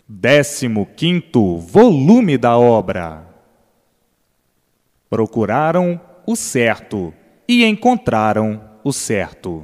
15º volume da obra. Procuraram o certo e encontraram o certo.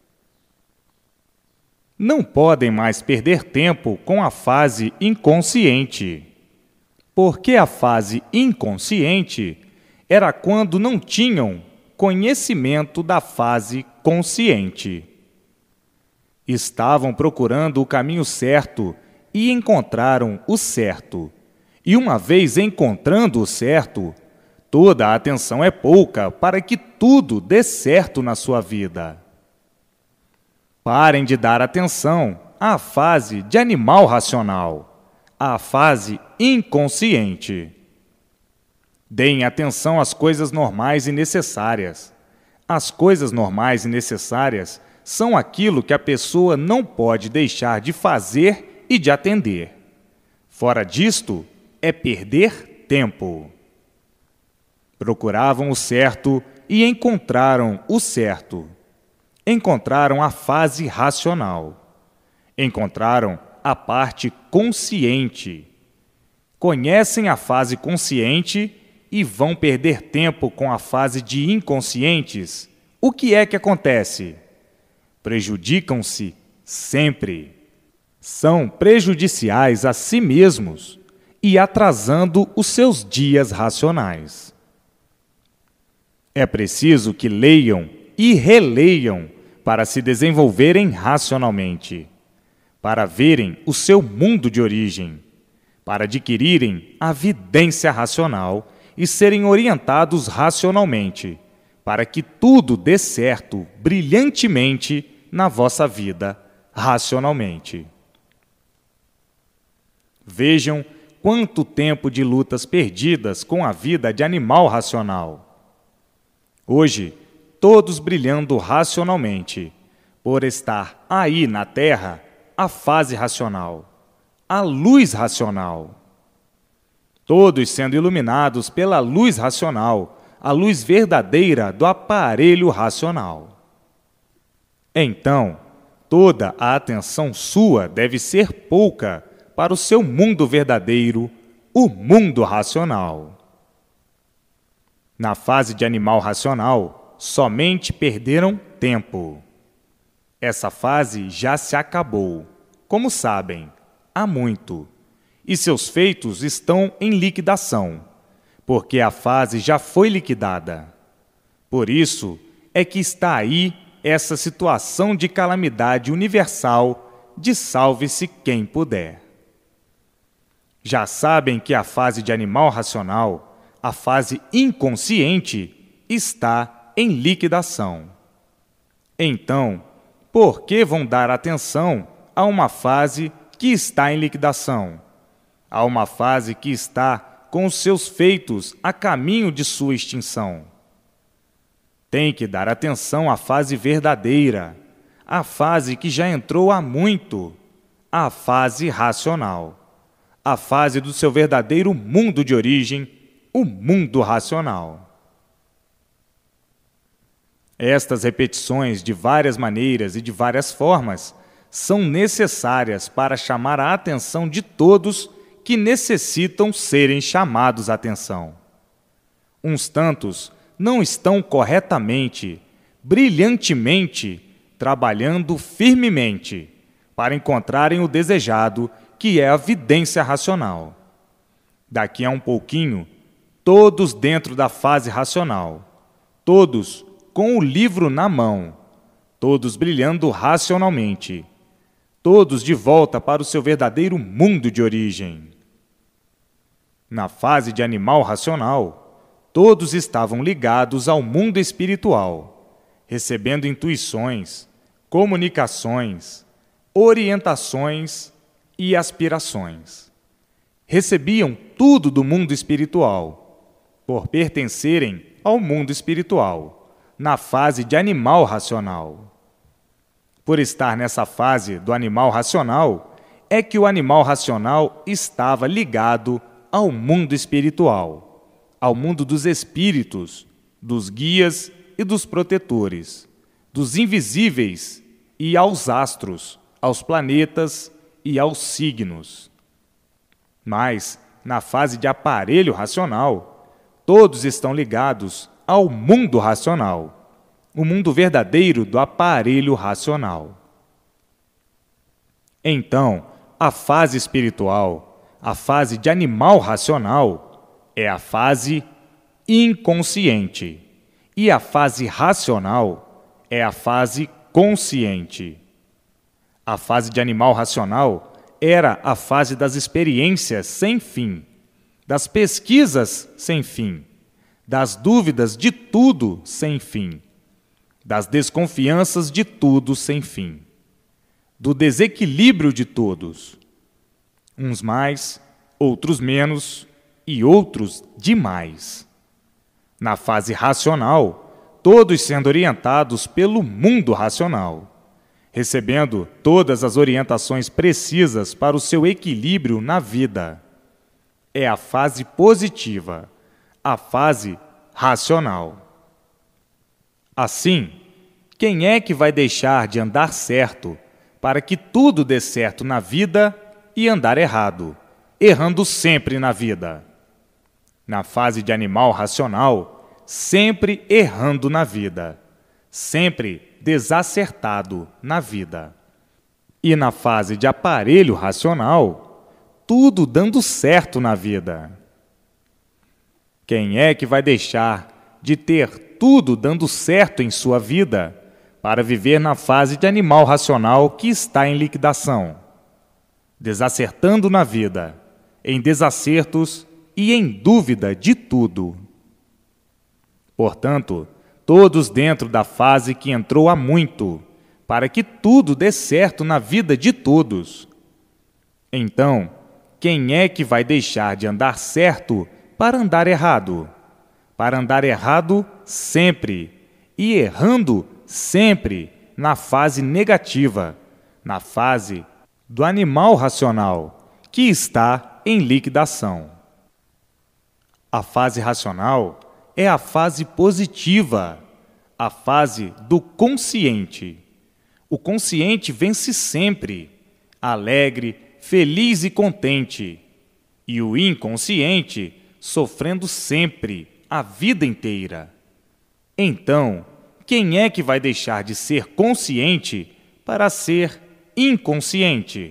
Não podem mais perder tempo com a fase inconsciente, porque a fase inconsciente era quando não tinham conhecimento da fase consciente. Estavam procurando o caminho certo e encontraram o certo. E uma vez encontrando o certo, toda a atenção é pouca para que tudo dê certo na sua vida. Parem de dar atenção à fase de animal racional, à fase inconsciente. Deem atenção às coisas normais e necessárias. As coisas normais e necessárias são aquilo que a pessoa não pode deixar de fazer e de atender. Fora disto, é perder tempo. Procuravam o certo e encontraram o certo. Encontraram a fase racional. Encontraram a parte consciente. Conhecem a fase consciente e vão perder tempo com a fase de inconscientes. O que é que acontece? Prejudicam-se sempre. São prejudiciais a si mesmos e atrasando os seus dias racionais. É preciso que leiam e releiam para se desenvolverem racionalmente, para verem o seu mundo de origem, para adquirirem a vidência racional e serem orientados racionalmente, para que tudo dê certo brilhantemente na vossa vida racionalmente. Vejam quanto tempo de lutas perdidas com a vida de animal racional. Hoje, todos brilhando racionalmente, por estar aí na Terra a fase racional, a luz racional. Todos sendo iluminados pela luz racional, a luz verdadeira do aparelho racional. Então, toda a atenção sua deve ser pouca para o seu mundo verdadeiro, o mundo racional. Na fase de animal racional, somente perderam tempo. Essa fase já se acabou, como sabem, há muito, e seus feitos estão em liquidação, porque a fase já foi liquidada. Por isso é que está aí essa situação de calamidade universal de salve-se quem puder. Já sabem que a fase de animal racional, a fase inconsciente, está em liquidação. Então, por que vão dar atenção a uma fase que está em liquidação? A uma fase que está com os seus feitos a caminho de sua extinção? Tem que dar atenção à fase verdadeira, à fase que já entrou há muito, à fase racional, a fase do seu verdadeiro mundo de origem, o mundo racional. Estas repetições de várias maneiras e de várias formas são necessárias para chamar a atenção de todos que necessitam serem chamados à atenção. Uns tantos não estão corretamente, brilhantemente, trabalhando firmemente para encontrarem o desejado, que é a vidência racional. Daqui a um pouquinho, todos dentro da fase racional, todos com o livro na mão, todos brilhando racionalmente, todos de volta para o seu verdadeiro mundo de origem. Na fase de animal racional, todos estavam ligados ao mundo espiritual, recebendo intuições, comunicações, orientações e aspirações. Recebiam tudo do mundo espiritual, por pertencerem ao mundo espiritual, na fase de animal racional. Por estar nessa fase do animal racional, é que o animal racional estava ligado ao mundo espiritual, ao mundo dos espíritos, dos guias e dos protetores, dos invisíveis e aos astros, aos planetas e aos signos. Mas, na fase de aparelho racional, todos estão ligados ao mundo racional, o mundo verdadeiro do aparelho racional. Então, a fase espiritual, a fase de animal racional, é a fase inconsciente, e a fase racional é a fase consciente. A fase de animal racional era a fase das experiências sem fim, das pesquisas sem fim, das dúvidas de tudo sem fim, das desconfianças de tudo sem fim, do desequilíbrio de todos, uns mais, outros menos e outros demais. Na fase racional, todos sendo orientados pelo mundo racional, recebendo todas as orientações precisas para o seu equilíbrio na vida. É a fase positiva, a fase racional. Assim, quem é que vai deixar de andar certo para que tudo dê certo na vida e andar errado, errando sempre na vida? Na fase de animal racional, sempre errando na vida, sempre desacertado na vida. E na fase de aparelho racional, tudo dando certo na vida. Quem é que vai deixar de ter tudo dando certo em sua vida para viver na fase de animal racional que está em liquidação, desacertando na vida, em desacertos e em dúvida de tudo? Portanto, todos dentro da fase que entrou há muito, para que tudo dê certo na vida de todos. Então, quem é que vai deixar de andar certo para andar errado? Para andar errado sempre, e errando sempre na fase negativa, na fase do animal racional, que está em liquidação. A fase racional é a fase positiva, a fase do consciente. O consciente vence sempre, alegre, feliz e contente, e o inconsciente sofrendo sempre, a vida inteira. Então, quem é que vai deixar de ser consciente para ser inconsciente?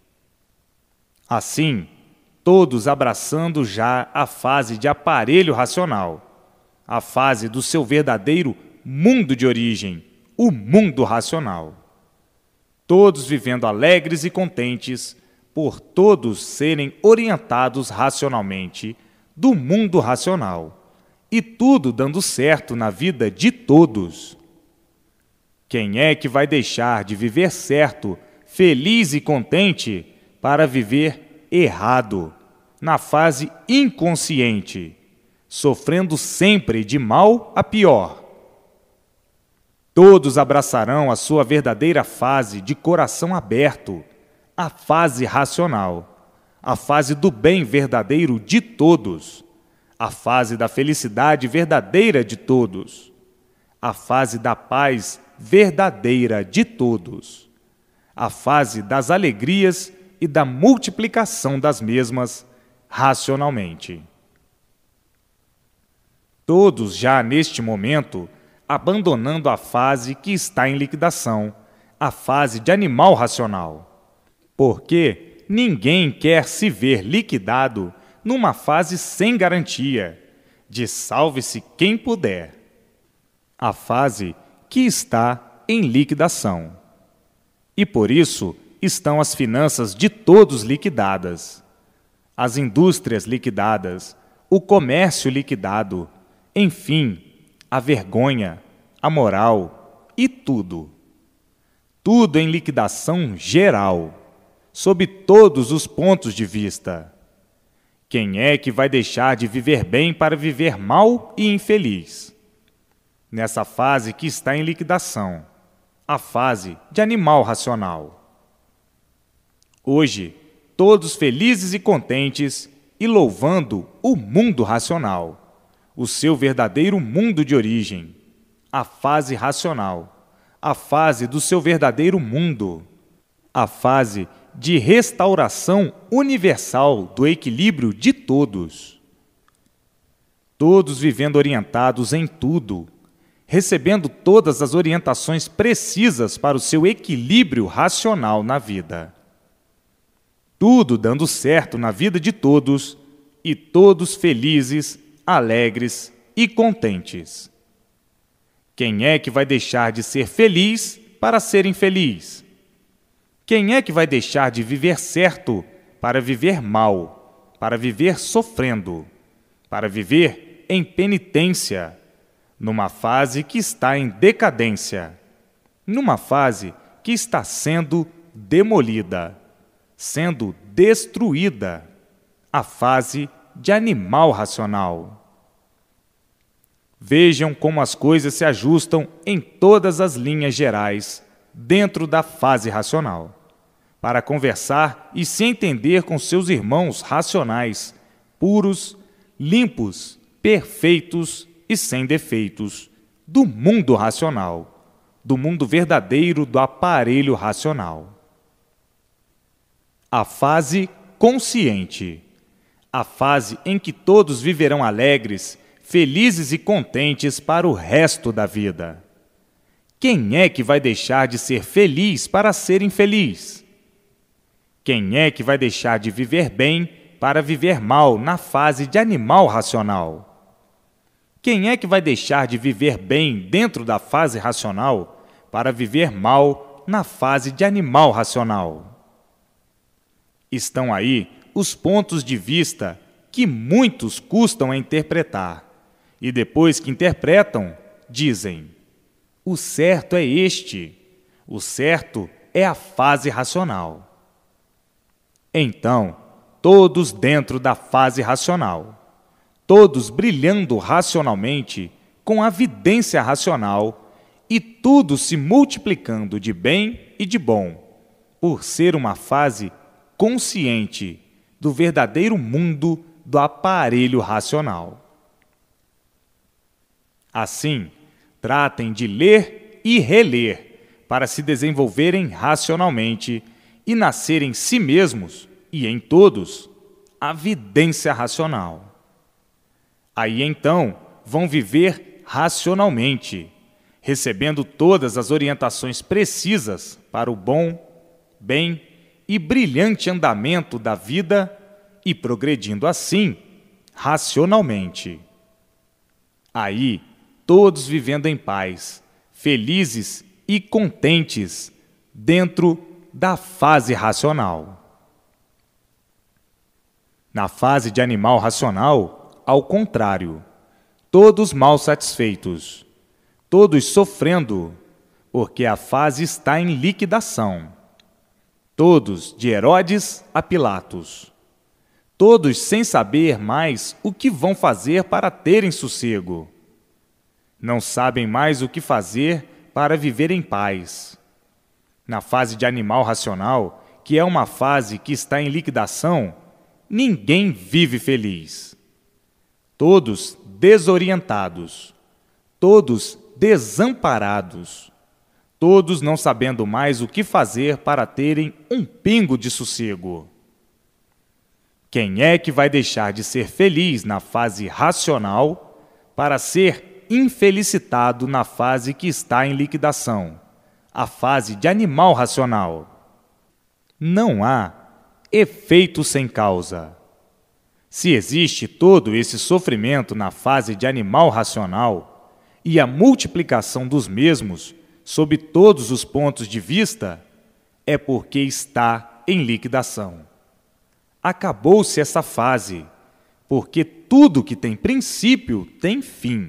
Assim, todos abraçando já a fase de aparelho racional, a fase do seu verdadeiro mundo de origem, o mundo racional. Todos vivendo alegres e contentes por todos serem orientados racionalmente do mundo racional, e tudo dando certo na vida de todos. Quem é que vai deixar de viver certo, feliz e contente para viver errado, na fase inconsciente, sofrendo sempre de mal a pior? Todos abraçarão a sua verdadeira fase de coração aberto, a fase racional, a fase do bem verdadeiro de todos, a fase da felicidade verdadeira de todos, a fase da paz verdadeira de todos, a fase das alegrias e da multiplicação das mesmas racionalmente. Todos já neste momento abandonando a fase que está em liquidação, a fase de animal racional. Porque ninguém quer se ver liquidado numa fase sem garantia, de salve-se quem puder. A fase que está em liquidação. E por isso estão as finanças de todos liquidadas, as indústrias liquidadas, o comércio liquidado, enfim, a vergonha, a moral e tudo. Tudo em liquidação geral, sob todos os pontos de vista. Quem é que vai deixar de viver bem para viver mal e infeliz? Nessa fase que está em liquidação, a fase de animal racional. Hoje, todos felizes e contentes e louvando o mundo racional, o seu verdadeiro mundo de origem, a fase racional, a fase do seu verdadeiro mundo, a fase de restauração universal do equilíbrio de todos. Todos vivendo orientados em tudo, recebendo todas as orientações precisas para o seu equilíbrio racional na vida. Tudo dando certo na vida de todos e todos felizes, alegres e contentes. Quem é que vai deixar de ser feliz para ser infeliz? Quem é que vai deixar de viver certo para viver mal, para viver sofrendo, para viver em penitência, numa fase que está em decadência, numa fase que está sendo demolida, sendo destruída, a fase de animal racional? Vejam como as coisas se ajustam em todas as linhas gerais dentro da fase racional, para conversar e se entender com seus irmãos racionais, puros, limpos, perfeitos e sem defeitos, do mundo racional, do mundo verdadeiro do aparelho racional. A fase consciente, a fase em que todos viverão alegres, felizes e contentes para o resto da vida. Quem é que vai deixar de ser feliz para ser infeliz? Quem é que vai deixar de viver bem para viver mal na fase de animal racional? Quem é que vai deixar de viver bem dentro da fase racional para viver mal na fase de animal racional? Estão aí os pontos de vista que muitos custam a interpretar, e depois que interpretam, dizem: o certo é este, o certo é a fase racional. Então, todos dentro da fase racional, todos brilhando racionalmente com a vidência racional e tudo se multiplicando de bem e de bom, por ser uma fase consciente do verdadeiro mundo do aparelho racional. Assim, tratem de ler e reler para se desenvolverem racionalmente e nascer em si mesmos e em todos a vidência racional. Aí então vão viver racionalmente, recebendo todas as orientações precisas para o bom, bem e brilhante andamento da vida e progredindo assim racionalmente. Aí, todos vivendo em paz, felizes e contentes dentro da fase racional. Na fase de animal racional, ao contrário, todos mal satisfeitos, todos sofrendo, porque a fase está em liquidação. Todos de Herodes a Pilatos, todos sem saber mais o que vão fazer para terem sossego. Não sabem mais o que fazer para viver em paz. Na fase de animal racional, que é uma fase que está em liquidação, ninguém vive feliz. Todos desorientados, todos desamparados, todos não sabendo mais o que fazer para terem um pingo de sossego. Quem é que vai deixar de ser feliz na fase racional para ser infelicitado na fase que está em liquidação, a fase de animal racional? Não há efeito sem causa. Se existe todo esse sofrimento na fase de animal racional e a multiplicação dos mesmos sob todos os pontos de vista, é porque está em liquidação. Acabou-se essa fase, porque tudo que tem princípio tem fim.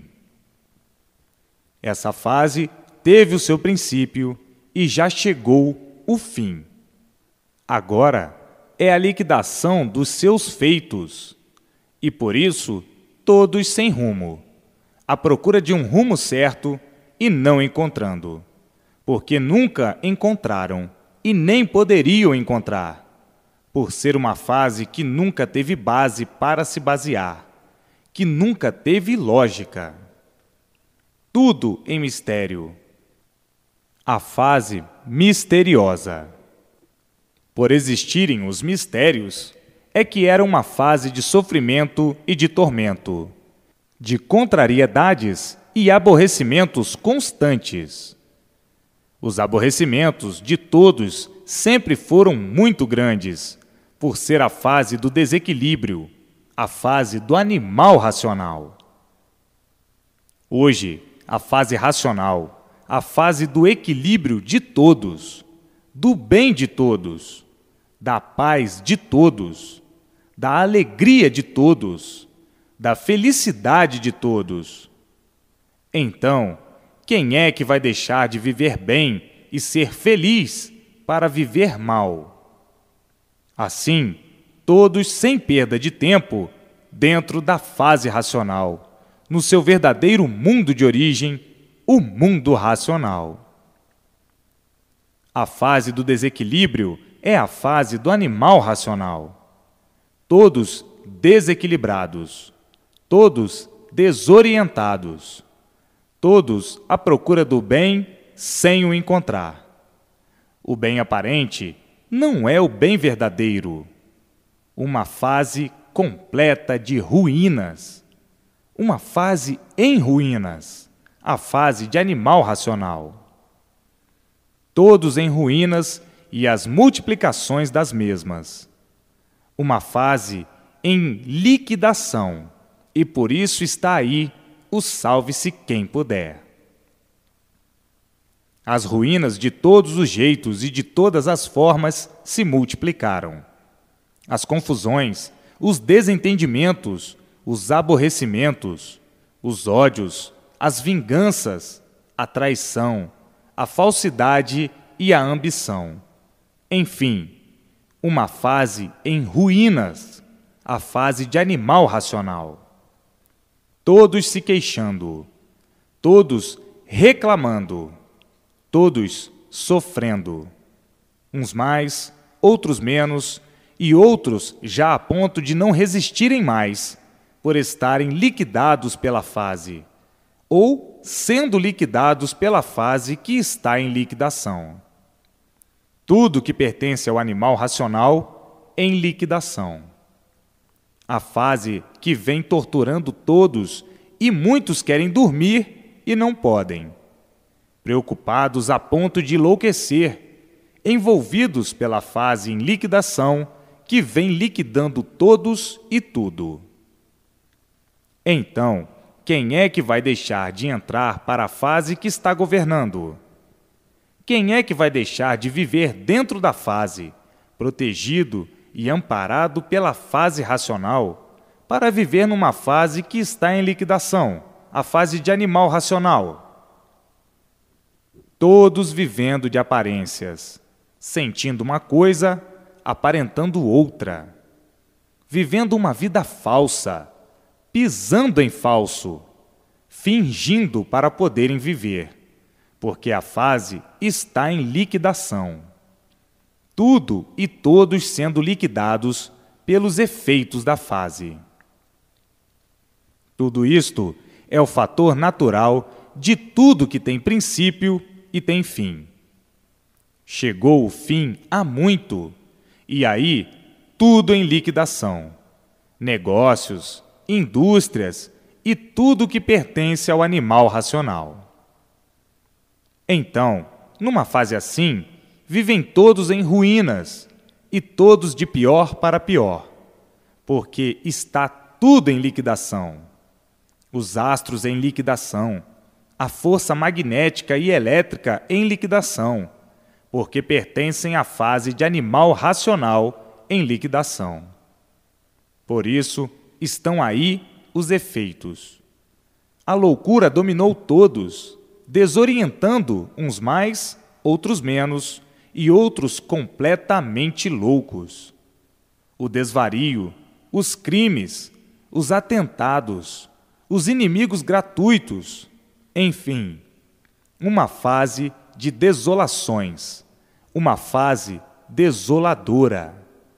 Essa fase teve o seu princípio e já chegou o fim. Agora é a liquidação dos seus feitos, e por isso todos sem rumo, à procura de um rumo certo e não encontrando, porque nunca encontraram e nem poderiam encontrar, por ser uma fase que nunca teve base para se basear, que nunca teve lógica. Tudo em mistério. A fase misteriosa. Por existirem os mistérios, é que era uma fase de sofrimento e de tormento, de contrariedades e aborrecimentos constantes. Os aborrecimentos de todos sempre foram muito grandes, por ser a fase do desequilíbrio, a fase do animal racional. Hoje, a fase racional, a fase do equilíbrio de todos, do bem de todos, da paz de todos, da alegria de todos, da felicidade de todos. Então, quem é que vai deixar de viver bem e ser feliz para viver mal? Assim, todos sem perda de tempo, dentro da fase racional, no seu verdadeiro mundo de origem, o mundo racional. A fase do desequilíbrio é a fase do animal racional. Todos desequilibrados, todos desorientados, todos à procura do bem sem o encontrar. O bem aparente não é o bem verdadeiro. Uma fase completa de ruínas. Uma fase em ruínas. A fase de animal racional. Todos em ruínas e as multiplicações das mesmas. Uma fase em liquidação. E por isso está aí o salve-se quem puder. As ruínas de todos os jeitos e de todas as formas se multiplicaram. As confusões, os desentendimentos, os aborrecimentos, os ódios, as vinganças, a traição, a falsidade e a ambição. Enfim, uma fase em ruínas, a fase de animal racional. Todos se queixando, todos reclamando, todos sofrendo. Uns mais, outros menos, e outros já a ponto de não resistirem mais, por estarem liquidados pela fase, ou sendo liquidados pela fase que está em liquidação. Tudo que pertence ao animal racional em liquidação. A fase que vem torturando todos e muitos querem dormir e não podem. Preocupados a ponto de enlouquecer, envolvidos pela fase em liquidação que vem liquidando todos e tudo. Então, quem é que vai deixar de entrar para a fase que está governando? Quem é que vai deixar de viver dentro da fase, protegido e amparado pela fase racional, para viver numa fase que está em liquidação, a fase de animal racional? Todos vivendo de aparências, sentindo uma coisa, aparentando outra, vivendo uma vida falsa, pisando em falso, fingindo para poderem viver, porque a fase está em liquidação. Tudo e todos sendo liquidados pelos efeitos da fase. Tudo isto é o fator natural de tudo que tem princípio e tem fim. Chegou o fim há muito, e aí tudo em liquidação. Negócios, indústrias e tudo que pertence ao animal racional. Então, numa fase assim, vivem todos em ruínas, e todos de pior para pior, porque está tudo em liquidação. Os astros em liquidação, a força magnética e elétrica em liquidação, porque pertencem à fase de animal racional em liquidação. Por isso, estão aí os efeitos. A loucura dominou todos, desorientando uns mais, outros menos, e outros completamente loucos. O desvario, os crimes, os atentados, os inimigos gratuitos, enfim, uma fase de desolações, uma fase desoladora.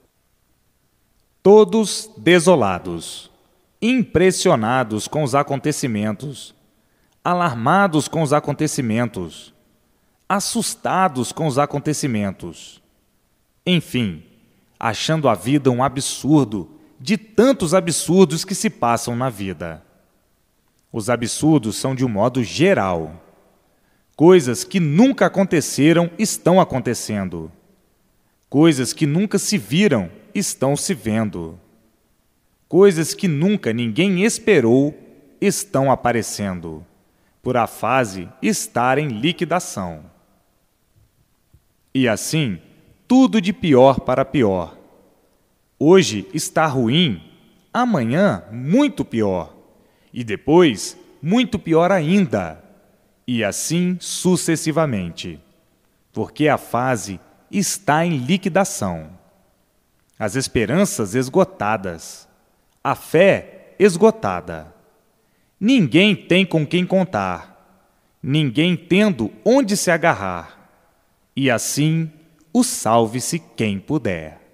Todos desolados, impressionados com os acontecimentos, alarmados com os acontecimentos, assustados com os acontecimentos. Enfim, achando a vida um absurdo de tantos absurdos que se passam na vida. Os absurdos são de um modo geral. Coisas que nunca aconteceram estão acontecendo. Coisas que nunca se viram estão se vendo. Coisas que nunca ninguém esperou estão aparecendo, por a fase estar em liquidação. E assim, tudo de pior para pior. Hoje está ruim, amanhã muito pior, e depois muito pior ainda, e assim sucessivamente, porque a fase está em liquidação. As esperanças esgotadas, a fé esgotada. Ninguém tem com quem contar, ninguém tendo onde se agarrar, e assim o salve-se quem puder.